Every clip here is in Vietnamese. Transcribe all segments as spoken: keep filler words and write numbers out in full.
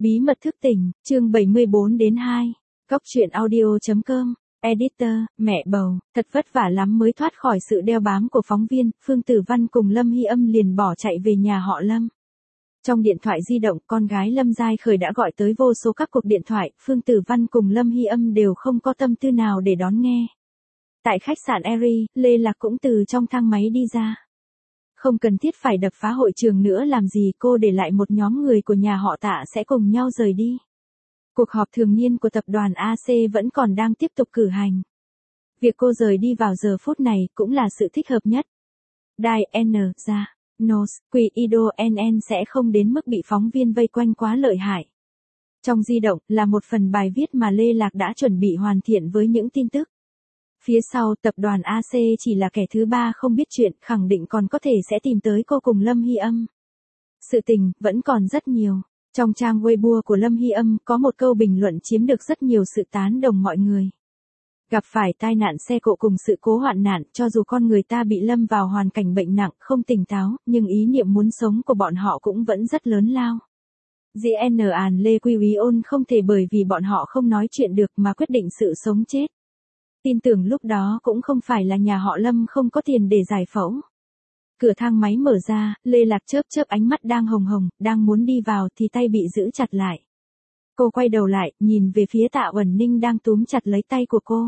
Bí mật thức tỉnh, chương bảy mươi bốn đến hai. Góc truyện audio chấm com. Editor, mẹ bầu, thật vất vả lắm mới thoát khỏi sự đeo bám của phóng viên, Phương Tử Văn cùng Lâm Hy Âm liền bỏ chạy về nhà họ Lâm. Trong điện thoại di động, con gái Lâm Giai Khởi đã gọi tới vô số các cuộc điện thoại, Phương Tử Văn cùng Lâm Hy Âm đều không có tâm tư nào để đón nghe. Tại khách sạn Eri, Lê Lạc cũng từ trong thang máy đi ra. Không cần thiết phải đập phá hội trường nữa làm gì, cô để lại một nhóm người của nhà họ Tạ sẽ cùng nhau rời đi. Cuộc họp thường niên của tập đoàn a xê vẫn còn đang tiếp tục cử hành. Việc cô rời đi vào giờ phút này cũng là sự thích hợp nhất. Đài N ra, Nos, Quy Ido en en sẽ không đến mức bị phóng viên vây quanh quá lợi hại. Trong di động là một phần bài viết mà Lê Lạc đã chuẩn bị hoàn thiện với những tin tức. Phía sau, tập đoàn a xê chỉ là kẻ thứ ba không biết chuyện, khẳng định còn có thể sẽ tìm tới cô cùng Lâm Hy Âm. Sự tình, vẫn còn rất nhiều. Trong trang Weibo của Lâm Hy Âm, có một câu bình luận chiếm được rất nhiều sự tán đồng mọi người. Gặp phải tai nạn xe cộ cùng sự cố hoạn nạn, cho dù con người ta bị lâm vào hoàn cảnh bệnh nặng, không tỉnh táo, nhưng ý niệm muốn sống của bọn họ cũng vẫn rất lớn lao. giê en Àn Lê Quy Úy Ôn không thể bởi vì bọn họ không nói chuyện được mà quyết định sự sống chết. Tin tưởng lúc đó cũng không phải là nhà họ Lâm không có tiền để giải phẫu. Cửa thang máy mở ra, Lê Lạc chớp chớp ánh mắt đang hồng hồng, đang muốn đi vào thì tay bị giữ chặt lại. Cô quay đầu lại, nhìn về phía Tạ Uẩn Ninh đang túm chặt lấy tay của cô.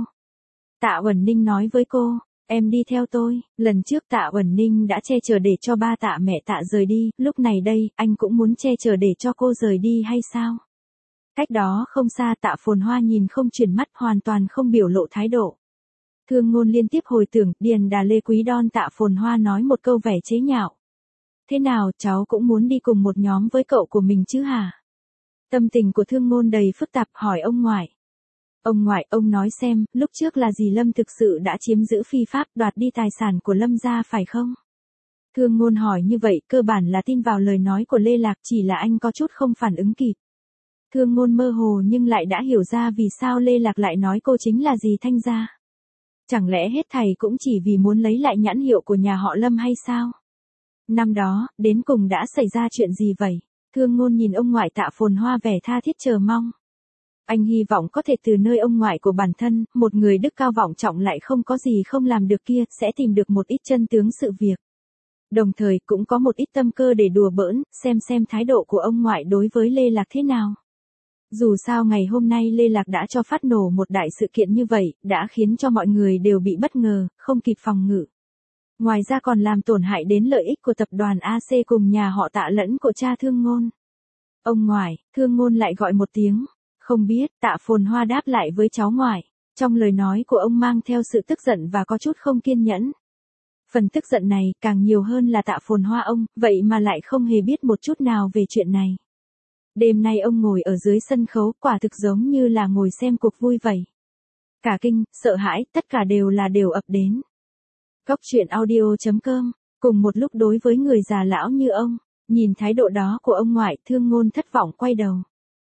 Tạ Uẩn Ninh nói với cô, em đi theo tôi. Lần trước Tạ Uẩn Ninh đã che chở để cho ba Tạ mẹ Tạ rời đi, lúc này đây, anh cũng muốn che chở để cho cô rời đi hay sao? Cách đó không xa Tạ Phồn Hoa nhìn không chuyển mắt, hoàn toàn không biểu lộ thái độ. Thương Ngôn liên tiếp hồi tưởng, Điền Đà Lê Quý Đon Tạ Phồn Hoa nói một câu vẻ chế nhạo. Thế nào, cháu cũng muốn đi cùng một nhóm với cậu của mình chứ hả? Tâm tình của Thương Ngôn đầy phức tạp, hỏi ông ngoại. Ông ngoại, ông nói xem, lúc trước là dì Lâm thực sự đã chiếm giữ phi pháp, đoạt đi tài sản của Lâm gia phải không? Thương Ngôn hỏi như vậy, cơ bản là tin vào lời nói của Lê Lạc, chỉ là anh có chút không phản ứng kịp. Thương Ngôn mơ hồ nhưng lại đã hiểu ra vì sao Lê Lạc lại nói cô chính là dì Thanh gia. Chẳng lẽ hết thầy cũng chỉ vì muốn lấy lại nhãn hiệu của nhà họ Lâm hay sao? Năm đó, đến cùng đã xảy ra chuyện gì vậy? Thương Ngôn nhìn ông ngoại Tạ Phồn Hoa vẻ tha thiết chờ mong. Anh hy vọng có thể từ nơi ông ngoại của bản thân, một người đức cao vọng trọng lại không có gì không làm được kia, sẽ tìm được một ít chân tướng sự việc. Đồng thời cũng có một ít tâm cơ để đùa bỡn, xem xem thái độ của ông ngoại đối với Lê Lạc thế nào. Dù sao ngày hôm nay Lê Lạc đã cho phát nổ một đại sự kiện như vậy, đã khiến cho mọi người đều bị bất ngờ, không kịp phòng ngự. Ngoài ra còn làm tổn hại đến lợi ích của tập đoàn a xê cùng nhà họ Tạ lẫn của cha Thương Ngôn. Ông ngoại, Thương Ngôn lại gọi một tiếng. Không biết, Tạ Phồn Hoa đáp lại với cháu ngoại. Trong lời nói của ông mang theo sự tức giận và có chút không kiên nhẫn. Phần tức giận này càng nhiều hơn là Tạ Phồn Hoa ông, vậy mà lại không hề biết một chút nào về chuyện này. Đêm nay ông ngồi ở dưới sân khấu, quả thực giống như là ngồi xem cuộc vui vậy. Cả kinh, sợ hãi, tất cả đều là đều ập đến. Góc truyện audio chấm com, cùng một lúc đối với người già lão như ông, nhìn thái độ đó của ông ngoại, Thương Ngôn thất vọng quay đầu.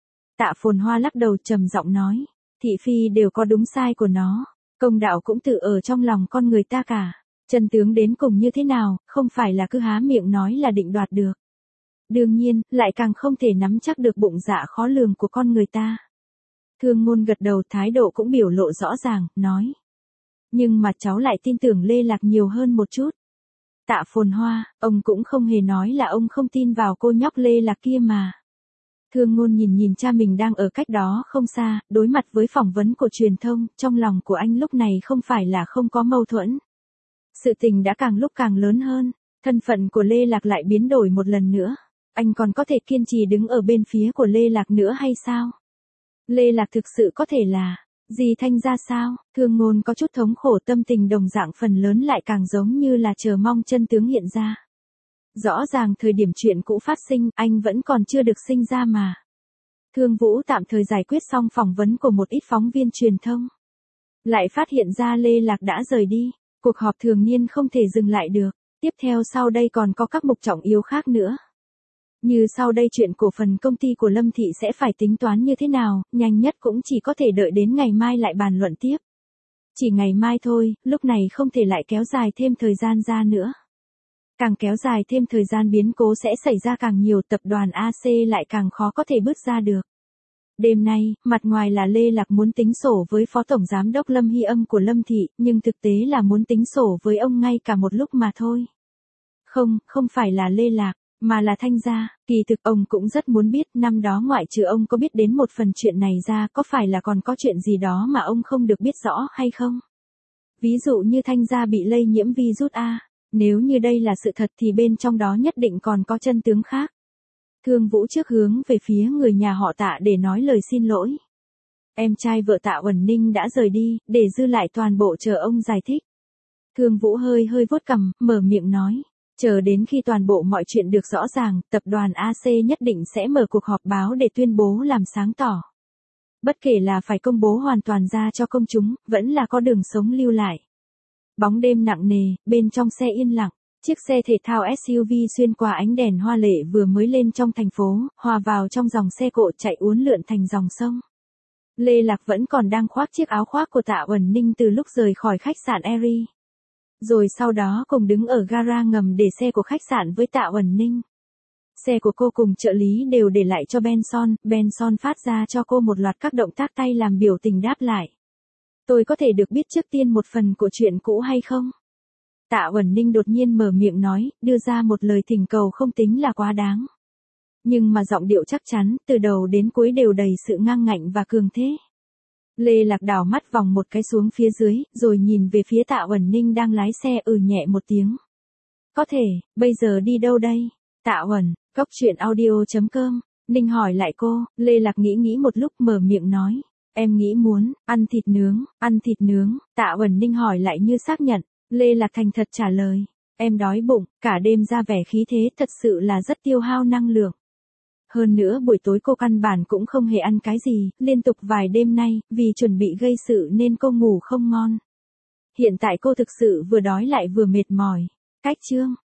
Tạ Phồn Hoa lắc đầu trầm giọng nói, thị phi đều có đúng sai của nó, công đạo cũng tự ở trong lòng con người ta cả, chân tướng đến cùng như thế nào, không phải là cứ há miệng nói là định đoạt được. Đương nhiên, lại càng không thể nắm chắc được bụng dạ khó lường của con người ta. Thương Ngôn gật đầu, thái độ cũng biểu lộ rõ ràng, nói. Nhưng mà cháu lại tin tưởng Lê Lạc nhiều hơn một chút. Tạ Phồn Hoa, ông cũng không hề nói là ông không tin vào cô nhóc Lê Lạc kia mà. Thương Ngôn nhìn nhìn cha mình đang ở cách đó không xa, đối mặt với phỏng vấn của truyền thông, trong lòng của anh lúc này không phải là không có mâu thuẫn. Sự tình đã càng lúc càng lớn hơn, thân phận của Lê Lạc lại biến đổi một lần nữa. Anh còn có thể kiên trì đứng ở bên phía của Lê Lạc nữa hay sao? Lê Lạc thực sự có thể là dì Thanh gia sao? Thương Ngôn có chút thống khổ, tâm tình đồng dạng phần lớn lại càng giống như là chờ mong chân tướng hiện ra. Rõ ràng thời điểm chuyện cũ phát sinh, anh vẫn còn chưa được sinh ra mà. Thương Vũ tạm thời giải quyết xong phỏng vấn của một ít phóng viên truyền thông. Lại phát hiện ra Lê Lạc đã rời đi, cuộc họp thường niên không thể dừng lại được. Tiếp theo sau đây còn có các mục trọng yếu khác nữa. Như sau đây chuyện cổ phần công ty của Lâm Thị sẽ phải tính toán như thế nào, nhanh nhất cũng chỉ có thể đợi đến ngày mai lại bàn luận tiếp. Chỉ ngày mai thôi, lúc này không thể lại kéo dài thêm thời gian ra nữa. Càng kéo dài thêm thời gian biến cố sẽ xảy ra càng nhiều, tập đoàn a xê lại càng khó có thể bước ra được. Đêm nay, mặt ngoài là Lê Lạc muốn tính sổ với Phó Tổng Giám đốc Lâm Hy Âm của Lâm Thị, nhưng thực tế là muốn tính sổ với ông ngay cả một lúc mà thôi. Không, không phải là Lê Lạc, mà là Thanh gia. Kỳ thực ông cũng rất muốn biết, năm đó ngoại trừ ông có biết đến một phần chuyện này ra, có phải là còn có chuyện gì đó mà ông không được biết rõ hay không? Ví dụ như Thanh gia bị lây nhiễm virus A, nếu như đây là sự thật thì bên trong đó nhất định còn có chân tướng khác. Thương Vũ trước hướng về phía người nhà họ Tạ để nói lời xin lỗi. Em trai vợ Tạ Uẩn Ninh đã rời đi, để dư lại toàn bộ chờ ông giải thích. Thương Vũ hơi hơi vuốt cằm, mở miệng nói. Chờ đến khi toàn bộ mọi chuyện được rõ ràng, tập đoàn a xê nhất định sẽ mở cuộc họp báo để tuyên bố làm sáng tỏ. Bất kể là phải công bố hoàn toàn ra cho công chúng, vẫn là có đường sống lưu lại. Bóng đêm nặng nề, bên trong xe yên lặng. Chiếc xe thể thao ét u vê xuyên qua ánh đèn hoa lệ vừa mới lên trong thành phố, hòa vào trong dòng xe cộ chạy uốn lượn thành dòng sông. Lê Lạc vẫn còn đang khoác chiếc áo khoác của Tạ Uẩn Ninh từ lúc rời khỏi khách sạn Erie. Rồi sau đó cùng đứng ở gara ngầm để xe của khách sạn với Tạ Uẩn Ninh. Xe của cô cùng trợ lý đều để lại cho Benson, Benson phát ra cho cô một loạt các động tác tay làm biểu tình đáp lại. Tôi có thể được biết trước tiên một phần của chuyện cũ hay không? Tạ Uẩn Ninh đột nhiên mở miệng nói, đưa ra một lời thỉnh cầu không tính là quá đáng. Nhưng mà giọng điệu chắc chắn, từ đầu đến cuối đều đầy sự ngang ngạnh và cường thế. Lê Lạc đảo mắt vòng một cái xuống phía dưới, rồi nhìn về phía Tạ Uẩn Ninh đang lái xe ừ nhẹ một tiếng. Có thể, bây giờ đi đâu đây? Tạ Uẩn, cốc truyện audio chấm com, Ninh hỏi lại cô, Lê Lạc nghĩ nghĩ một lúc mở miệng nói. Em nghĩ muốn, ăn thịt nướng, ăn thịt nướng, Tạ Uẩn Ninh hỏi lại như xác nhận. Lê Lạc thành thật trả lời, em đói bụng, cả đêm ra vẻ khí thế thật sự là rất tiêu hao năng lượng. Hơn nữa buổi tối cô căn bản cũng không hề ăn cái gì, liên tục vài đêm nay, vì chuẩn bị gây sự nên cô ngủ không ngon. Hiện tại cô thực sự vừa đói lại vừa mệt mỏi. Cách chương